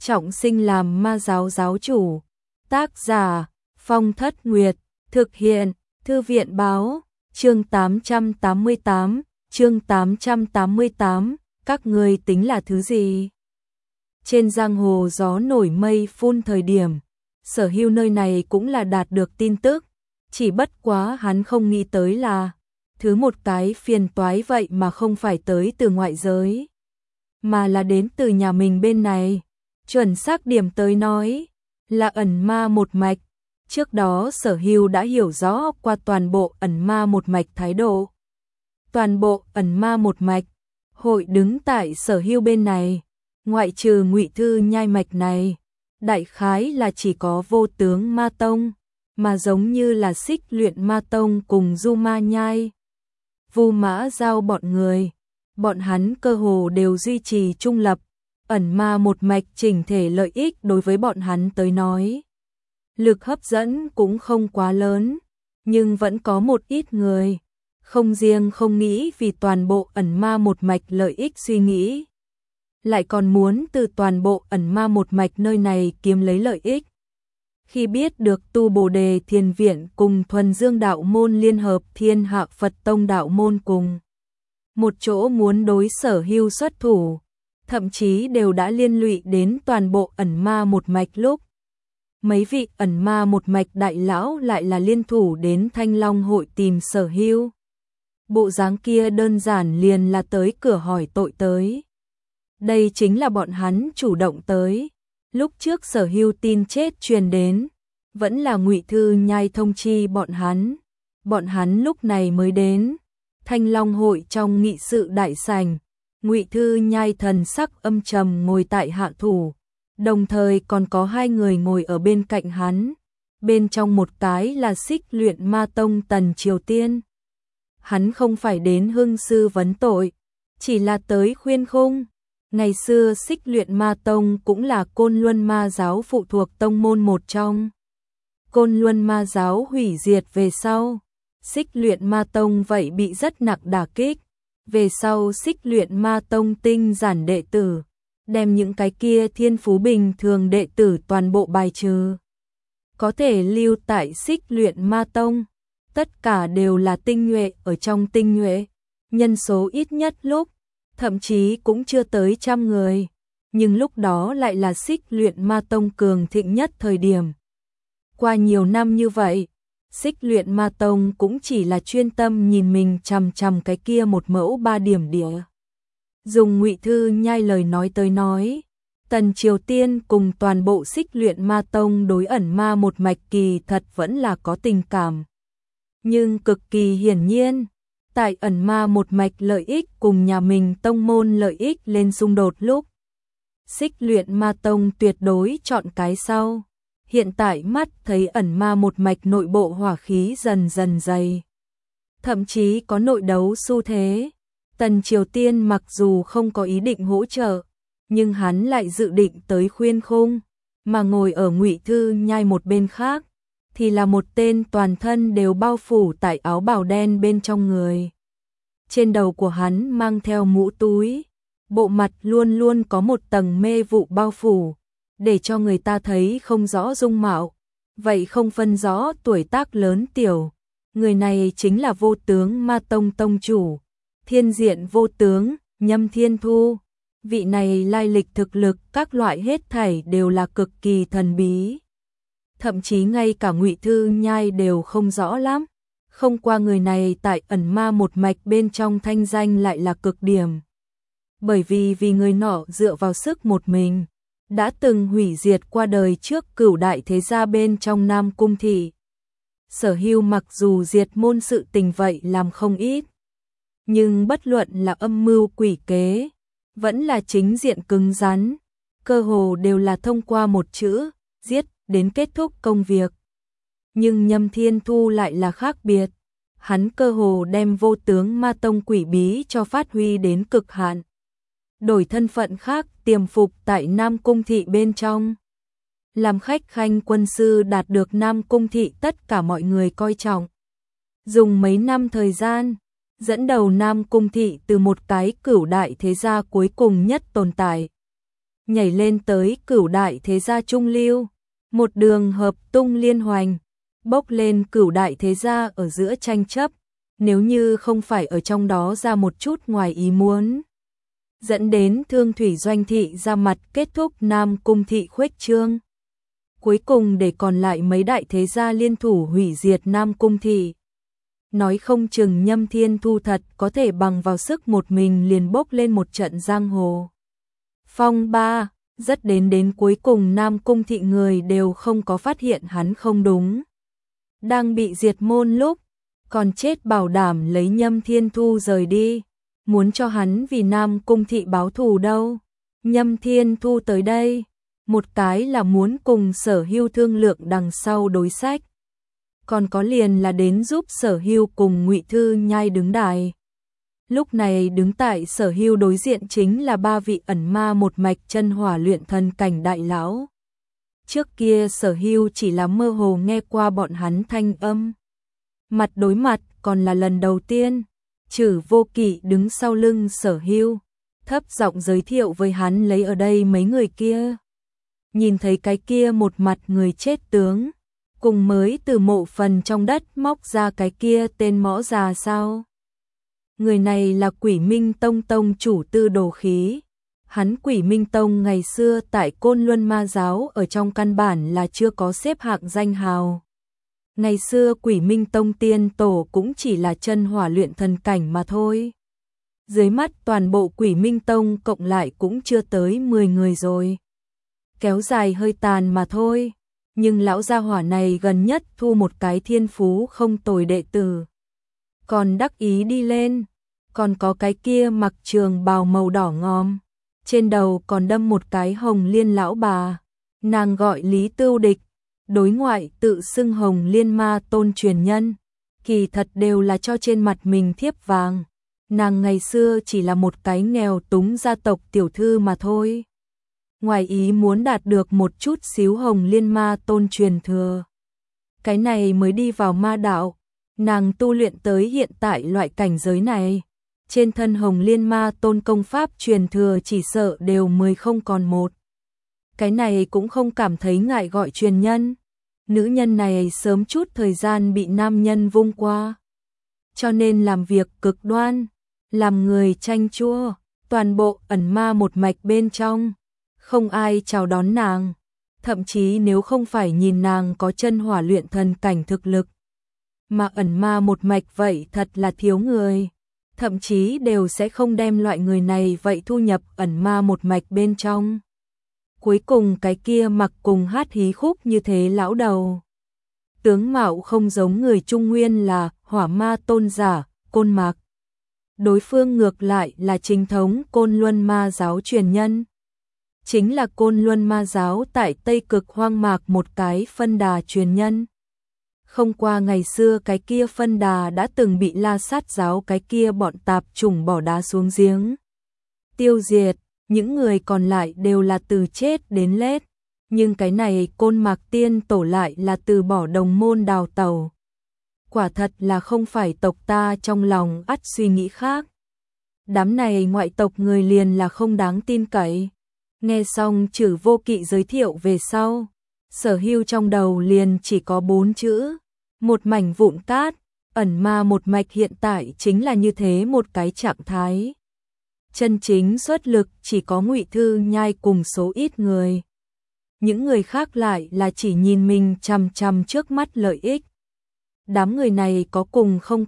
trọng sinh làm ma giáo giáo chủ. Tác giả Phong Thất Nguyệt, thực hiện Thư viện báo, chương 888, các ngươi tính là thứ gì? Trên giang hồ gió nổi mây phun thời điểm, Sở Hưu nơi này cũng là đạt được tin tức, chỉ bất quá hắn không nghĩ tới là thứ một cái phiền toái vậy mà không phải tới từ ngoại giới, mà là đến từ nhà mình bên này. Chuẩn xác điểm tới nói là ẩn ma một mạch. Trước đó Sở Hưu đã hiểu rõ qua toàn bộ ẩn ma một mạch thái độ. Toàn bộ ẩn ma một mạch hội đứng tại Sở Hưu bên này, ngoại trừ Ngụy Thư Nhai mạch này, đại khái là chỉ có Vô Tướng Ma Tông, mà giống như là Xích Luyện Ma Tông cùng Du Ma Nhai, Vu Mã Giao bọn người, bọn hắn cơ hồ đều duy trì trung lập. Ẩn ma một mạch chỉnh thể lợi ích đối với bọn hắn tới nói, lực hấp dẫn cũng không quá lớn, nhưng vẫn có một ít người không riêng không nghĩ vì toàn bộ ẩn ma một mạch lợi ích suy nghĩ, lại còn muốn từ toàn bộ ẩn ma một mạch nơi này kiếm lấy lợi ích. Khi biết được Tu Bồ Đề Thiền Viện cùng Thuần Dương Đạo Môn liên hợp Thiên Hạ Phật Tông Đạo Môn cùng một chỗ muốn đối Sở Hưu xuất thủ, thậm chí đều đã liên lụy đến toàn bộ ẩn ma một mạch lúc, mấy vị ẩn ma một mạch đại lão lại là liên thủ đến Thanh Long hội tìm Sở Hưu. Bộ dáng kia đơn giản liền là tới cửa hỏi tội tới. Đây chính là bọn hắn chủ động tới. Lúc trước Sở Hưu tin chết truyền đến, vẫn là Ngụy Thư Nhai thông chi bọn hắn. Bọn hắn lúc này mới đến. Thanh Long hội trong nghị sự đại sảnh, Ngụy Thư Nhai thần sắc âm trầm ngồi tại hạ thủ, đồng thời còn có hai người ngồi ở bên cạnh hắn. Bên trong một cái là Xích Luyện Ma Tông Tần Triều Tiên. Hắn không phải đến hưng sư vấn tội, chỉ là tới khuyên khung. Ngày xưa Xích Luyện Ma Tông cũng là Côn Luân Ma giáo phụ thuộc tông môn một trong. Côn Luân Ma giáo hủy diệt về sau, Xích Luyện Ma Tông vậy bị rất nặng đả kích. Về sau Xích Luyện Ma Tông tinh giản đệ tử, đem những cái kia thiên phú bình thường đệ tử toàn bộ bài trừ. Có thể lưu tại Xích Luyện Ma Tông, tất cả đều là tinh nhuệ ở trong tinh nhuệ, nhân số ít nhất lúc, thậm chí cũng chưa tới 100 người, nhưng lúc đó lại là Xích Luyện Ma Tông cường thịnh nhất thời điểm. Qua nhiều năm như vậy, Xích Luyện Ma Tông cũng chỉ là chuyên tâm nhìn mình chằm chằm cái kia một mẫu 3 điểm địa. Dùng Ngụy Thư Nhai lời nói tới nói, Tần Triều Tiên cùng toàn bộ Xích Luyện Ma Tông đối ẩn ma một mạch kỳ thật vẫn là có tình cảm. Nhưng cực kỳ hiển nhiên, tại ẩn ma một mạch lợi ích cùng nhà mình tông môn lợi ích lên xung đột lúc, Xích Luyện Ma Tông tuyệt đối chọn cái sau. Hiện tại mắt thấy ẩn ma một mạch nội bộ hỏa khí dần dần dày, thậm chí có nội đấu xu thế. Tần Triều Tiên mặc dù không có ý định hỗ trợ, nhưng hắn lại dự định tới khuyên khung, mà ngồi ở Ngụy Thư Nhai một bên khác thì là một tên toàn thân đều bao phủ tại áo bào đen bên trong người. Trên đầu của hắn mang theo mũ túi, bộ mặt luôn luôn có một tầng mê vụ bao phủ, để cho người ta thấy không rõ dung mạo, vậy không phân rõ tuổi tác lớn tiểu. Người này chính là Vô Tướng Ma Tông tông chủ, Thiên Diện Vô Tướng, Nhâm Thiên Thu. Vị này lai lịch thực lực các loại hết thảy đều là cực kỳ thần bí. Thậm chí ngay cả Ngụy Thư Nhai đều không rõ lắm. Không qua người này tại ẩn ma một mạch bên trong thanh danh lại là cực điểm. Bởi vì người nọ dựa vào sức một mình, đã từng hủy diệt qua đời trước cửu đại thế gia bên trong Nam Cung thị. Sở Hưu mặc dù diệt môn sự tình vậy làm không ít, nhưng bất luận là âm mưu quỷ kế, vẫn là chính diện cứng rắn, cơ hồ đều là thông qua một chữ, giết, đến kết thúc công việc. Nhưng Nhâm Thiên Thu lại là khác biệt, hắn cơ hồ đem Vô Tướng Ma Tông quỷ bí cho phát huy đến cực hạn. Đổi thân phận khác tiềm phục tại Nam Cung thị bên trong. Làm khách khanh quân sư đạt được Nam Cung thị tất cả mọi người coi trọng. Dùng mấy năm thời gian, dẫn đầu Nam Cung thị từ một cái cửu đại thế gia cuối cùng nhất tồn tại, nhảy lên tới Cửu đại thế gia trung lưu, một đường hợp tung liên hoành, bốc lên Cửu đại thế gia ở giữa tranh chấp, nếu như không phải ở trong đó ra một chút ngoài ý muốn, dẫn đến Thương Thủy Doanh thị ra mặt kết thúc Nam Cung thị khuếch trương. Cuối cùng để còn lại mấy đại thế gia liên thủ hủy diệt Nam Cung thị. Nói không chừng Nhâm Thiên Thu thật có thể bằng vào sức một mình liền bốc lên một trận giang hồ phong ba, rất đến cuối cùng Nam Cung thị người đều không có phát hiện hắn không đúng. Đang bị diệt môn lúc, còn chết bảo đảm lấy Nhâm Thiên Thu rời đi, muốn cho hắn vì Nam Cung thị báo thù đâu. Nhâm Thiên Thu tới đây, một cái là muốn cùng Sở Hưu thương lượng đằng sau đối sách, còn có liền là đến giúp Sở Hưu cùng Ngụy Thư Nhai đứng đài. Lúc này đứng tại Sở Hưu đối diện chính là ba vị ẩn ma một mạch chân hỏa luyện thần cảnh đại lão. Trước kia Sở Hưu chỉ là mơ hồ nghe qua bọn hắn thanh âm. Mặt đối mặt còn là lần đầu tiên, Trử Vô Kỵ đứng sau lưng Sở Hưu, thấp giọng giới thiệu với hắn lấy ở đây mấy người kia. Nhìn thấy cái kia một mặt người chết tướng, cùng mới từ mộ phần trong đất móc ra cái kia tên mõ già sao. Người này là Quỷ Minh Tông tông chủ Tư Đồ Khí. Hắn Quỷ Minh Tông ngày xưa tại Côn Luân Ma Giáo ở trong căn bản là chưa có xếp hạng danh hào. Ngày xưa Quỷ Minh Tông tiên tổ cũng chỉ là chân hỏa luyện thần cảnh mà thôi. Dưới mắt toàn bộ Quỷ Minh Tông cộng lại cũng chưa tới 10 người rồi. Kéo dài hơi tàn mà thôi. Nhưng lão gia hỏa này gần nhất thu một cái thiên phú không tồi đệ tử. Còn đắc ý đi lên. Còn có cái kia mặc trường bào màu đỏ ngòm. Trên đầu còn đâm một cái hồng liên lão bà. Nàng gọi Lý Tưu Địch. Đối ngoại tự xưng Hồng Liên Ma Tôn truyền nhân. Kỳ thật đều là cho trên mặt mình thiếp vàng. Nàng ngày xưa chỉ là một cái nghèo túng gia tộc tiểu thư mà thôi. Ngoài ý muốn đạt được một chút xíu Hồng Liên Ma Tôn truyền thừa. Cái này mới đi vào ma đạo. Nàng tu luyện tới hiện tại loại cảnh giới này. Trên thân Hồng Liên Ma Tôn công pháp truyền thừa chỉ sợ đều 10 không còn một. Cái này cũng không cảm thấy ngại gọi truyền nhân. Nữ nhân này sớm chút thời gian bị nam nhân vung qua. Cho nên làm việc cực đoan, làm người chanh chua, toàn bộ ẩn ma một mạch bên trong. Không ai chào đón nàng, thậm chí nếu không phải nhìn nàng có chân hỏa luyện thần cảnh thực lực. Mà ẩn ma một mạch vậy thật là thiếu người, thậm chí đều sẽ không đem loại người này vậy thu nhập ẩn ma một mạch bên trong. Cuối cùng cái kia mặc cùng hát hí khúc như thế lão đầu. Tướng mạo không giống người Trung Nguyên là Hỏa Ma Tôn giả, Côn Mạc. Đối phương ngược lại là chính thống Côn Luân Ma Giáo truyền nhân. Chính là Côn Luân Ma Giáo tại Tây Cực Hoang Mạc một cái phân đà truyền nhân. Không qua ngày xưa cái kia phân đà đã từng bị La Sát Giáo cái kia bọn tạp chủng bỏ đá xuống giếng. Tiêu diệt, những người còn lại đều là từ chết đến lết. Nhưng cái này Côn Mạc tiên tổ lại là từ bỏ đồng môn đào tẩu. Quả thật là không phải tộc ta trong lòng ắt suy nghĩ khác. Đám này ngoại tộc người liền là không đáng tin cậy. Nghe xong Trử Vô Kỵ giới thiệu về sau, Sở Hưu trong đầu liền chỉ có 4 chữ, một mảnh vụn cát. Ẩn ma một mạch hiện tại chính là như thế một cái trạng thái. Chân chính xuất lực chỉ có Ngụy Thư Nhai cùng số ít người. Những người khác lại là chỉ nhìn mình chằm chằm trước mắt lợi ích. Đám người này có cùng không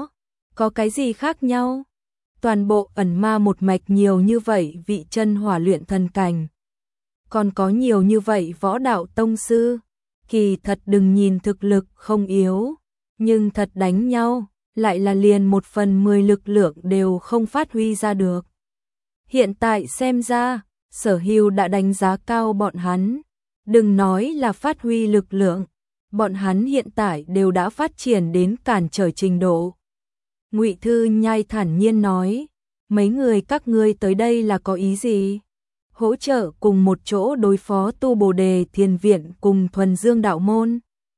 có cái gì khác nhau? Toàn bộ ẩn ma một mạch nhiều như vậy vị chân hỏa luyện thần cảnh. Còn có nhiều như vậy võ đạo tông sư. Kỳ thật đừng nhìn thực lực không yếu, nhưng thật đánh nhau, lại là liền 1/10 lực lượng đều không phát huy ra được. Hiện tại xem ra, Sở Hưu đã đánh giá cao bọn hắn. Đừng nói là phát huy lực lượng, bọn hắn hiện tại đều đã phát triển đến cản trở trình độ. Ngụy Thư Nhai thản nhiên nói, mấy người các ngươi tới đây là có ý gì? Hỗ trợ cùng một chỗ đối phó Tu Bồ Đề Thiền Viện cùng Thuần Dương Đạo Môn.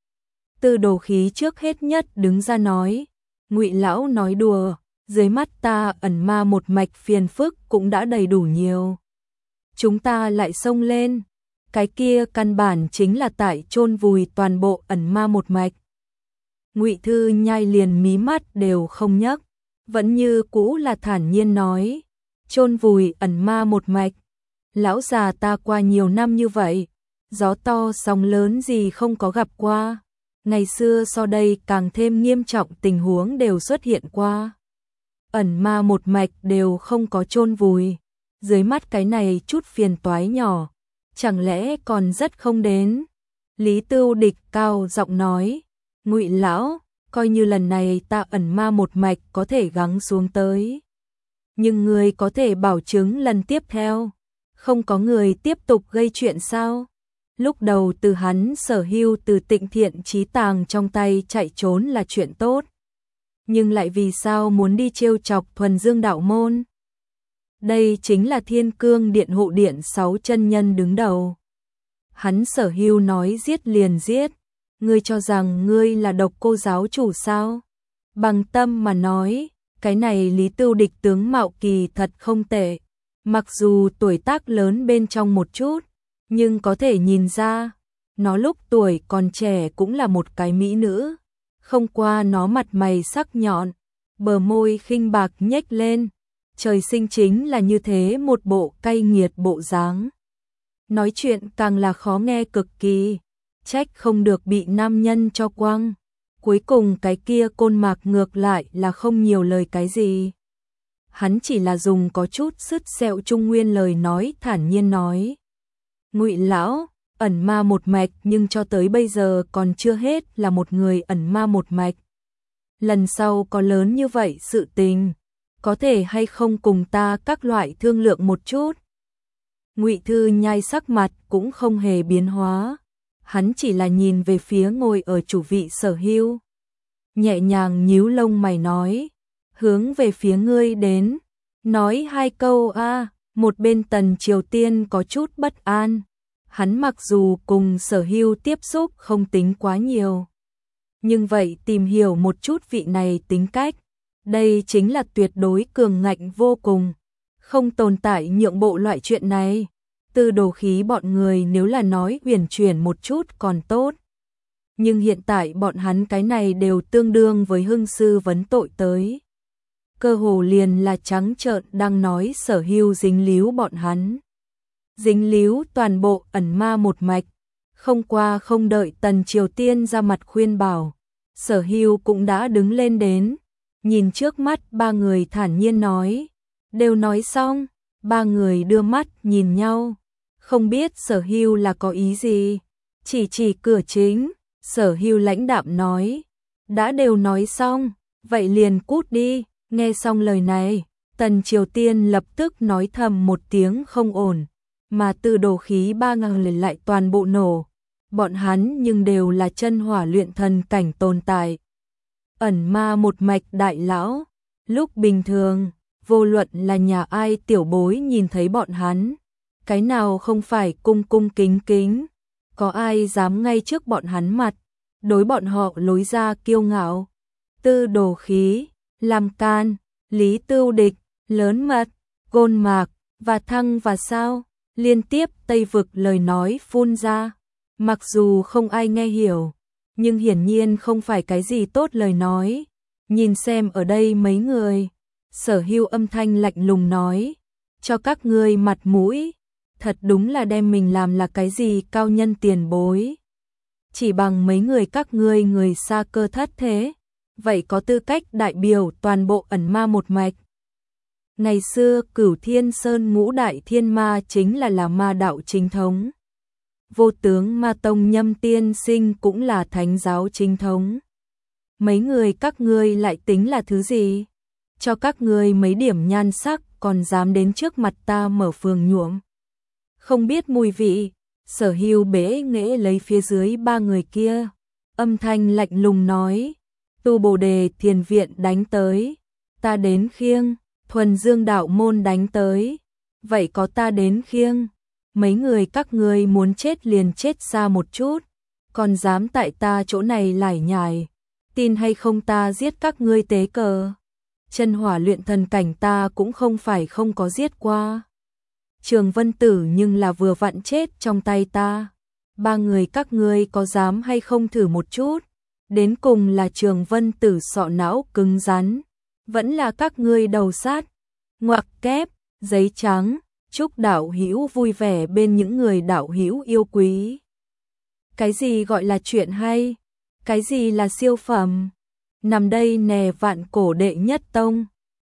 Tư Đồ Khí trước hết nhất đứng ra nói, Ngụy lão nói đùa, dưới mắt ta ẩn ma một mạch phiền phức cũng đã đầy đủ nhiều. chúng ta lại xông lên. Cái kia căn bản chính là tại chôn vùi toàn bộ ẩn ma một mạch. Ngụy Thư Nhai liền mí mắt đều không nhấc, vẫn như cũ là thản nhiên nói, chôn vùi ẩn ma một mạch. Lão già ta qua nhiều năm như vậy, gió to sóng lớn gì không có gặp qua. Ngày xưa so đây càng thêm nghiêm trọng tình huống đều xuất hiện qua. Ẩn ma một mạch đều không có chôn vùi. Dưới mắt cái này chút phiền toái nhỏ, chẳng lẽ còn rất không đến. Lý Tưu Địch cao giọng nói, Ngụy lão, coi như lần này ta ẩn ma một mạch có thể gắng xuống tới. Nhưng người có thể bảo chứng lần tiếp theo, không có người tiếp tục gây chuyện sao? Lúc đầu từ hắn Sở Hưu từ Tịnh Thiện Chí Tàng trong tay chạy trốn là chuyện tốt. Nhưng lại vì sao muốn đi trêu chọc Thuần Dương đạo môn? Đây chính là Thiên Cương Điện hộ điện 6 chân nhân đứng đầu. Hắn Sở Hưu nói giết liền giết. Ngươi cho rằng ngươi là Độc Cô giáo chủ sao? Bằng tâm mà nói, cái này Lý Tưu Địch tướng mạo kỳ thật không tệ. Mặc dù tuổi tác lớn bên trong một chút, nhưng có thể nhìn ra, nó lúc tuổi còn trẻ cũng là một cái mỹ nữ. Không qua nó mặt mày sắc nhọn, bờ môi khinh bạc nhếch lên, trời sinh chính là như thế một bộ cay nghiệt bộ dáng. Nói chuyện càng là khó nghe cực kỳ, trách không được bị nam nhân cho quăng. Cuối cùng cái kia Côn Mạc ngược lại là không nhiều lời cái gì. Hắn chỉ là dùng có chút sứt sẹo trung nguyên lời nói thản nhiên nói. Ngụy lão, ẩn ma một mạch nhưng cho tới bây giờ còn chưa hết là một người ẩn ma một mạch. Lần sau có lớn như vậy sự tình, có thể hay không cùng ta các loại thương lượng một chút. Ngụy Thư Nhai sắc mặt cũng không hề biến hóa, hắn chỉ là nhìn về phía ngồi ở chủ vị Sở Hưu. Nhẹ nhàng nhíu lông mày nói, hướng về phía ngươi đến, nói hai câu a. Một bên Tần Triều Tiên có chút bất an. Hắn mặc dù cùng Sở Hưu tiếp xúc không tính quá nhiều, nhưng vậy tìm hiểu một chút vị này tính cách, đây chính là tuyệt đối cường ngạnh vô cùng, không tồn tại nhượng bộ loại chuyện này. Tư Đồ Khí bọn người nếu là nói uyển chuyển một chút còn tốt, nhưng hiện tại bọn hắn cái này đều tương đương với hưng sư vấn tội tới. Cơ hồ liền là trắng trợn đang nói Sở Hưu dính líu bọn hắn. Dính líu toàn bộ ẩn ma một mạch. Không qua không đợi Tần Triều Tiên ra mặt khuyên bảo, Sở Hưu cũng đã đứng lên đến, nhìn trước mắt ba người thản nhiên nói. Đều nói xong, ba người đưa mắt nhìn nhau, không biết Sở Hưu là có ý gì. Chỉ cửa chính, Sở Hưu lãnh đạm nói, đã đều nói xong, vậy liền cút đi. Nghe xong lời này, Tần Triều Tiên lập tức nói thầm một tiếng không ổn, mà Tư Đồ Khí ba người lại toàn bộ nổ. Bọn hắn nhưng đều là chân hỏa luyện thần cảnh tồn tại. Ẩn ma một mạch đại lão, lúc bình thường, vô luận là nhà ai tiểu bối nhìn thấy bọn hắn, cái nào không phải cung cung kính kính, có ai dám ngay trước bọn hắn mặt, đối bọn họ lối ra kiêu ngạo. Tư Đồ Khí, Lam Can, Lý Tưu Địch, Lớn Mật, Côn Mạc, và Thăng và Sao, liên tiếp Tây Vực lời nói phun ra. Mặc dù không ai nghe hiểu, nhưng hiển nhiên không phải cái gì tốt lời nói. Nhìn xem ở đây mấy người, Sở Hưu âm thanh lạnh lùng nói, cho các ngươi mặt mũi, thật đúng là đem mình làm là cái gì cao nhân tiền bối. Chỉ bằng mấy người các ngươi người xa cơ thất thế, vậy có tư cách đại biểu toàn bộ ẩn ma một mạch. Ngày xưa Cửu Thiên Sơn ngũ đại thiên ma chính là ma đạo chính thống. Vô tướng ma tông Nhâm tiên sinh cũng là thánh giáo chính thống. Mấy người các ngươi lại tính là thứ gì? Cho các ngươi mấy điểm nhan sắc còn dám đến trước mặt ta mở phường nhuộm. Không biết mùi vị, Sở Hưu bế nghễ lấy phía dưới ba người kia. Âm thanh lạnh lùng nói, Tu Bồ Đề Thiền Viện đánh tới, ta đến khiêng. Thuần Dương đạo môn đánh tới, vậy có ta đến khiêng. Mấy người các ngươi muốn chết liền chết xa một chút, còn dám tại ta chỗ này lải nhải, tin hay không ta giết các ngươi tế cờ. Chân hỏa luyện thần cảnh ta cũng không phải không có giết qua. Trường Vân Tử nhưng là vừa vặn chết trong tay ta. Ba người các ngươi có dám hay không thử một chút? Đến cùng là Trường Vân Tử sọ não cứng rắn, vẫn là các ngươi đầu sát. Ngoặc kép, giấy trắng, chúc đạo hữu vui vẻ bên những người đạo hữu yêu quý. Cái gì gọi là chuyện hay? Cái gì là siêu phẩm? Nằm đây nè vạn cổ đệ nhất tông.